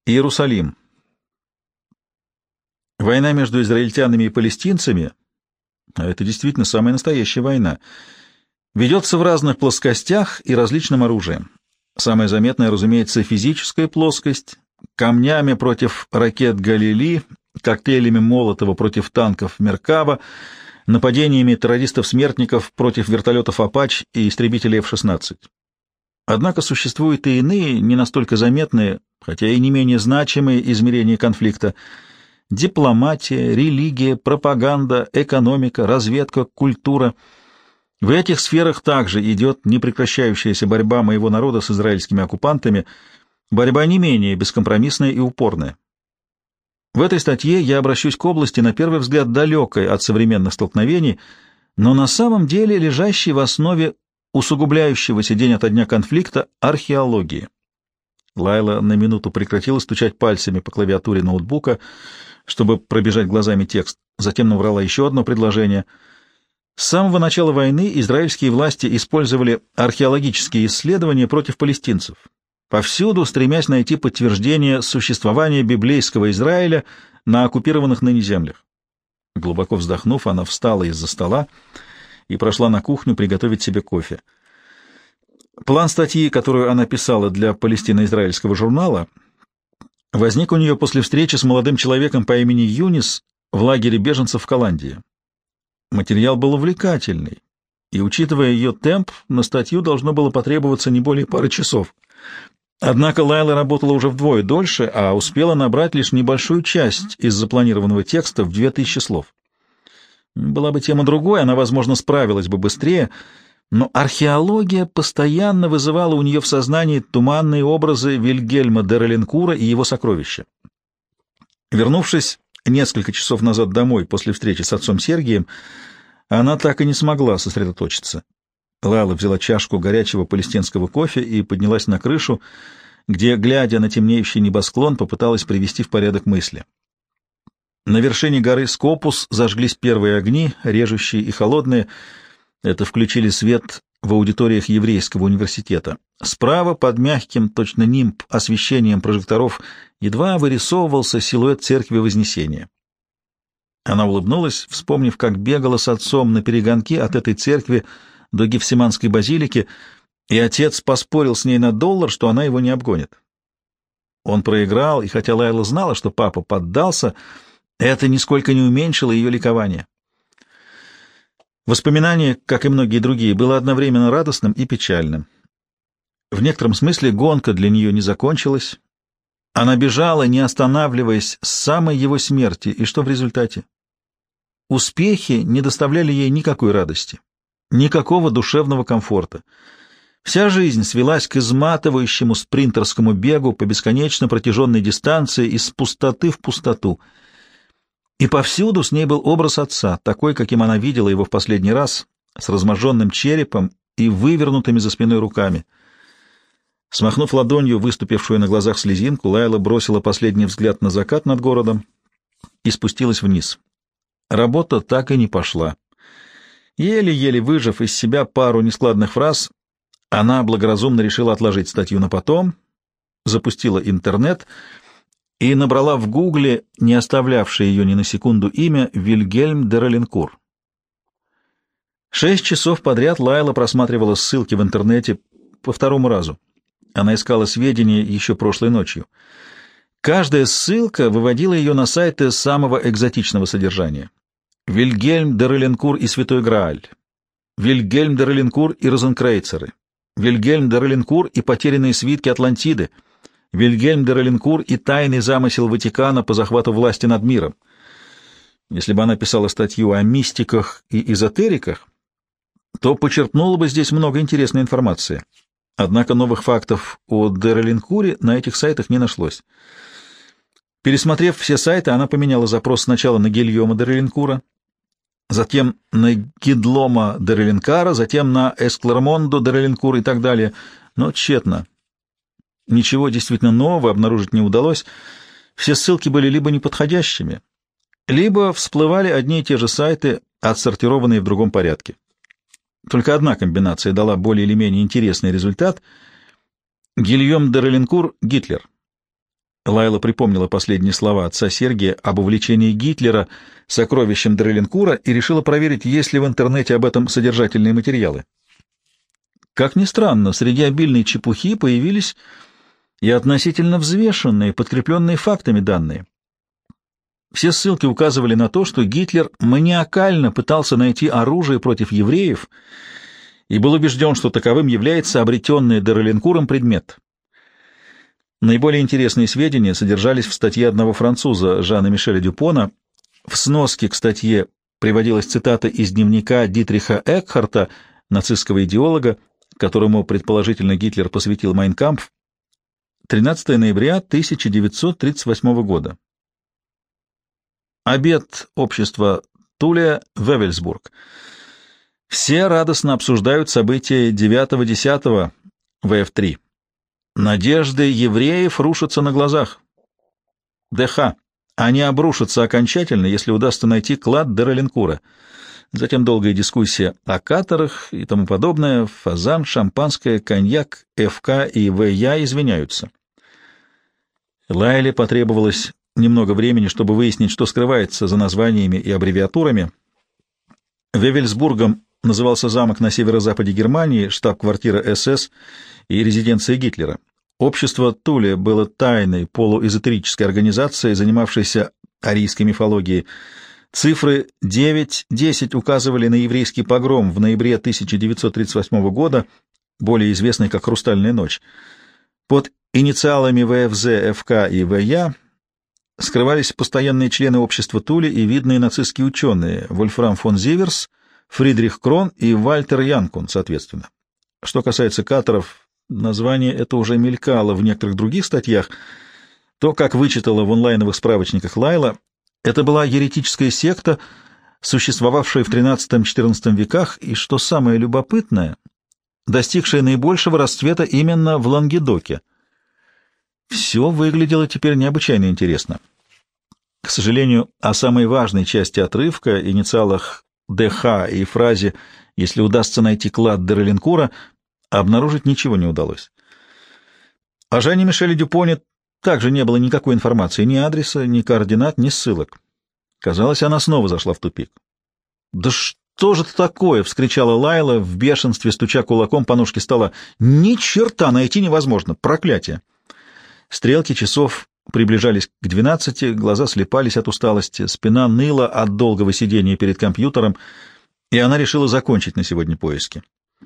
Иерусалим. Война между израильтянами и палестинцами, а это действительно самая настоящая война, ведется в разных плоскостях и различным оружием. Самая заметная, разумеется, физическая плоскость, камнями против ракет Галили, коктейлями Молотова против танков Меркава, нападениями террористов-смертников против вертолетов «Апач» и истребителей F-16. Однако существуют и иные, не настолько заметные, хотя и не менее значимые измерения конфликта: дипломатия, религия, пропаганда, экономика, разведка, культура. В этих сферах также идет непрекращающаяся борьба моего народа с израильскими оккупантами, борьба не менее бескомпромиссная и упорная. В этой статье я обращусь к области, на первый взгляд, далекой от современных столкновений, но на самом деле лежащей в основе усугубляющегося день ото дня конфликта — археологии. Лайла на минуту прекратила стучать пальцами по клавиатуре ноутбука, чтобы пробежать глазами текст, затем набрала еще одно предложение. С самого начала войны израильские власти использовали археологические исследования против палестинцев, повсюду стремясь найти подтверждение существования библейского Израиля на оккупированных ныне землях. Глубоко вздохнув, она встала из-за стола и прошла на кухню приготовить себе кофе. План статьи, которую она писала для палестино-израильского журнала, возник у нее после встречи с молодым человеком по имени Юнис в лагере беженцев в Голландии. Материал был увлекательный, и, учитывая ее темп, на статью должно было потребоваться не более пары часов. Однако Лайла работала уже вдвое дольше, а успела набрать лишь небольшую часть из запланированного текста в 2000 слов. Была бы тема другой, она, возможно, справилась бы быстрее, но археология постоянно вызывала у нее в сознании туманные образы Вильгельма де Реленкура и его сокровища. Вернувшись несколько часов назад домой после встречи с отцом Сергием, она так и не смогла сосредоточиться. Лайла взяла чашку горячего палестинского кофе и поднялась на крышу, где, глядя на темнеющий небосклон, попыталась привести в порядок мысли. На вершине горы Скопус зажглись первые огни, режущие и холодные. Это включили свет в аудиториях еврейского университета. Справа, под мягким, точно нимб, освещением прожекторов, едва вырисовывался силуэт церкви Вознесения. Она улыбнулась, вспомнив, как бегала с отцом на перегонки от этой церкви до Гефсиманской базилики, и отец поспорил с ней на $1, что она его не обгонит. Он проиграл, и хотя Лайла знала, что папа поддался, это нисколько не уменьшило ее ликование. Воспоминание, как и многие другие, было одновременно радостным и печальным. В некотором смысле гонка для нее не закончилась. Она бежала, не останавливаясь, с самой его смерти, и что в результате? Успехи не доставляли ей никакой радости, никакого душевного комфорта. Вся жизнь свелась к изматывающему спринтерскому бегу по бесконечно протяженной дистанции из пустоты в пустоту. И повсюду с ней был образ отца, такой, каким она видела его в последний раз, с разможженным черепом и вывернутыми за спиной руками. Смахнув ладонью выступившую на глазах слезинку, Лайла бросила последний взгляд на закат над городом и спустилась вниз. Работа так и не пошла. Еле-еле выжав из себя пару нескладных фраз, она благоразумно решила отложить статью на потом, запустила интернет и набрала в Гугле не оставлявшее ее ни на секунду имя Вильгельм де Реленкур. 6 часов подряд Лайла просматривала ссылки в интернете по второму разу. Она искала сведения еще прошлой ночью. Каждая ссылка выводила ее на сайты самого экзотичного содержания. Вильгельм де Реленкур и Святой Грааль, Вильгельм де Реленкур и Розенкрейцеры, Вильгельм де Реленкур и потерянные свитки Атлантиды, Вильгельм де Реленкур и тайный замысел Ватикана по захвату власти над миром. Если бы она писала статью о мистиках и эзотериках, то почерпнула бы здесь много интересной информации. Однако новых фактов о де Реленкуре на этих сайтах не нашлось. Пересмотрев все сайты, она поменяла запрос сначала на Гильома де Реленкура, затем на Гидлома де Реленкара, затем на Эсклермондо де Реленкур и так далее, но тщетно. Ничего действительно нового обнаружить не удалось. Все ссылки были либо неподходящими, либо всплывали одни и те же сайты, отсортированные в другом порядке. Только одна комбинация дала более или менее интересный результат. Гильом де Реленкур — Гитлер. Лайла припомнила последние слова отца Сергия об увлечении Гитлера сокровищем Дреленкура и решила проверить, есть ли в интернете об этом содержательные материалы. Как ни странно, среди обильной чепухи появились и относительно взвешенные, подкрепленные фактами данные. Все ссылки указывали на то, что Гитлер маниакально пытался найти оружие против евреев и был убежден, что таковым является обретенный Дреленкуром предмет. Наиболее интересные сведения содержались в статье одного француза, Жана Мишеля Дюпона. В сноске к статье приводилась цитата из дневника Дитриха Экхарта, нацистского идеолога, которому, предположительно, Гитлер посвятил «Майн кампф», 13 ноября 1938 года. Обед общества Туле, Вевельсбург. Все радостно обсуждают события 9-10 ВФ-3. Надежды евреев рушатся на глазах. ДХ. Они обрушатся окончательно, если удастся найти клад Дреленкура. Затем долгая дискуссия о каторах и тому подобное. Фазан, шампанское, коньяк, ФК и ВЯ извиняются. Лайле потребовалось немного времени, чтобы выяснить, что скрывается за названиями и аббревиатурами. Вевельсбургом назывался замок на северо-западе Германии, штаб-квартира СС и резиденция Гитлера. Общество Туле было тайной полуэзотерической организацией, занимавшейся арийской мифологией. Цифры 9-10 указывали на еврейский погром в ноябре 1938 года, более известный как «Хрустальная ночь». Под инициалами ВФЗ, ФК и ВЯ скрывались постоянные члены общества Туле и видные нацистские ученые Вольфрам фон Зиверс, Фридрих Крон и Вальтер Янкун, соответственно. Что касается каторов, название это уже мелькало в некоторых других статьях. То, как вычитала в онлайновых справочниках Лайла, это была еретическая секта, существовавшая в XIII-XIV веках, и, что самое любопытное, достигшая наибольшего расцвета именно в Лангедоке. Все выглядело теперь необычайно интересно. К сожалению, о самой важной части отрывка, инициалах ДХ и фразе «если удастся найти клад Дреленкура», обнаружить ничего не удалось. О Жане Мишеле Дюпоне также не было никакой информации, ни адреса, ни координат, ни ссылок. Казалось, она снова зашла в тупик. «Да что же это такое?» — вскричала Лайла в бешенстве, стуча кулаком по ножке стола. «Ни черта найти невозможно! Проклятие!» Стрелки часов приближались к 12, глаза слепались от усталости, спина ныла от долгого сидения перед компьютером, и она решила закончить на сегодня поиски.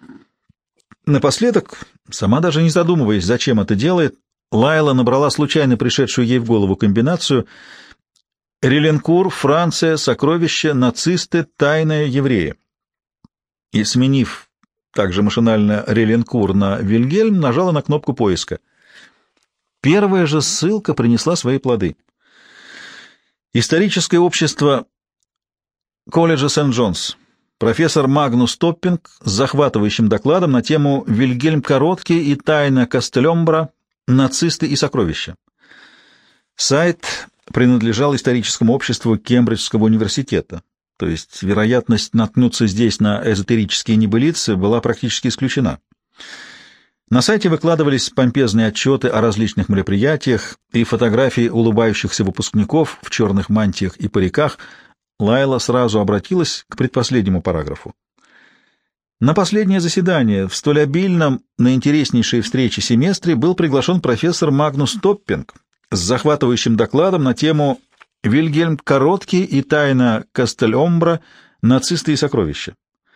Напоследок, сама даже не задумываясь, зачем это делает, Лайла набрала случайно пришедшую ей в голову комбинацию «Реленкур, Франция, сокровища, нацисты, тайная евреи». И, сменив также машинально Реленкур на Вильгельм, нажала на кнопку поиска. Первая же ссылка принесла свои плоды. Историческое общество колледжа Сент-Джонс. Профессор Магнус Топпинг с захватывающим докладом на тему «Вильгельм Короткий и тайна Кастельомбра. Нацисты и сокровища». Сайт принадлежал историческому обществу Кембриджского университета, то есть вероятность наткнуться здесь на эзотерические небылицы была практически исключена. На сайте выкладывались помпезные отчеты о различных мероприятиях и фотографии улыбающихся выпускников в черных мантиях и париках. Лайла сразу обратилась к предпоследнему параграфу. На последнее заседание в столь обильном, на интереснейшей встрече семестре был приглашен профессор Магнус Топпинг с захватывающим докладом на тему «Вильгельм Короткий и тайна Кастельомбра. Нацисты и сокровища».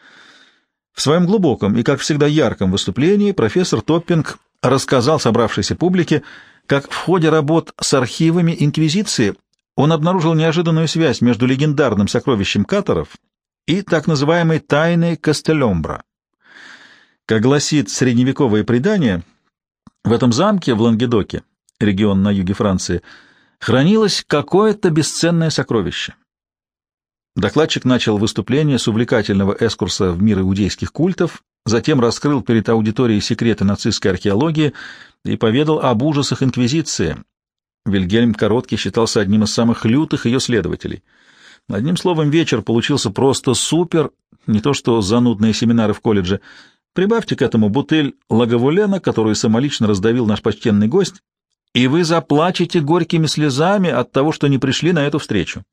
В своем глубоком и, как всегда, ярком выступлении профессор Топпинг рассказал собравшейся публике, как в ходе работ с архивами Инквизиции он обнаружил неожиданную связь между легендарным сокровищем каторов и так называемой тайной Кастельомбра. Как гласит средневековое предание, в этом замке в Лангедоке, регион на юге Франции, хранилось какое-то бесценное сокровище. Докладчик начал выступление с увлекательного экскурса в мир иудейских культов, затем раскрыл перед аудиторией секреты нацистской археологии и поведал об ужасах Инквизиции. Вильгельм Короткий считался одним из самых лютых ее следователей. Одним словом, вечер получился просто супер, не то что занудные семинары в колледже. Прибавьте к этому бутыль лагавулена, которую самолично раздавил наш почтенный гость, и вы заплачете горькими слезами от того, что не пришли на эту встречу.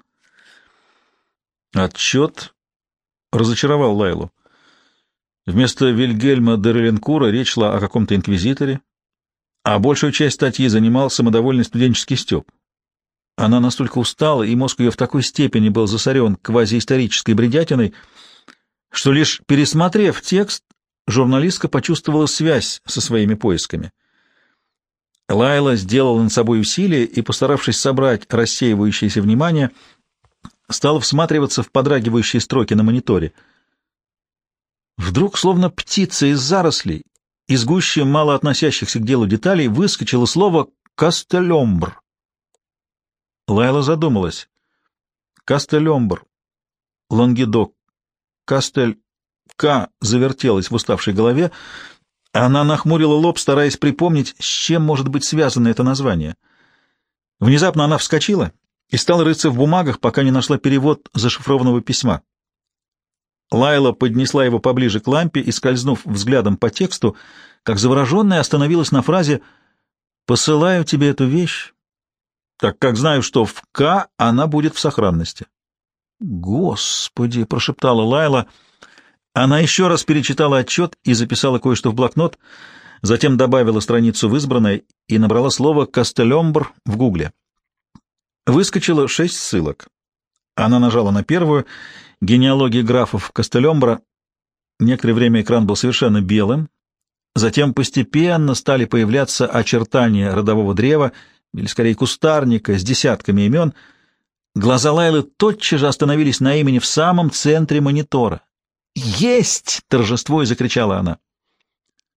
Отчет разочаровал Лайлу. Вместо Вильгельма де Реленкура речь шла о каком-то инквизиторе, а большую часть статьи занимал самодовольный студенческий стёб. Она настолько устала, и мозг ее в такой степени был засорен квазиисторической бредятиной, что лишь пересмотрев текст, журналистка почувствовала связь со своими поисками. Лайла сделала над собой усилие и, постаравшись собрать рассеивающееся внимание, стала всматриваться в подрагивающие строки на мониторе. Вдруг, словно птица из зарослей, из гущи мало относящихся к делу деталей, выскочило слово «Кастелембр». Лайла задумалась. «Кастелембр», «Лангедок», «Кастель», «К» завертелась в уставшей голове. Она нахмурила лоб, стараясь припомнить, с чем может быть связано это название. Внезапно она вскочила и стала рыться в бумагах, пока не нашла перевод зашифрованного письма. Лайла поднесла его поближе к лампе и, скользнув взглядом по тексту, как завороженная, остановилась на фразе «Посылаю тебе эту вещь, так как знаю, что в «К» она будет в сохранности». «Господи!» — прошептала Лайла. Она еще раз перечитала отчет и записала кое-что в блокнот, затем добавила страницу в избранное и набрала слово «Кастелембр» в гугле. Выскочило 6 ссылок. Она нажала на первую — «Генеалогия графов Кастелембра». Некоторое время экран был совершенно белым, затем постепенно стали появляться очертания родового древа, или скорее кустарника, с десятками имен. Глаза Лайлы тотчас же остановились на имени в самом центре монитора. «Есть!» — торжествуя закричала она.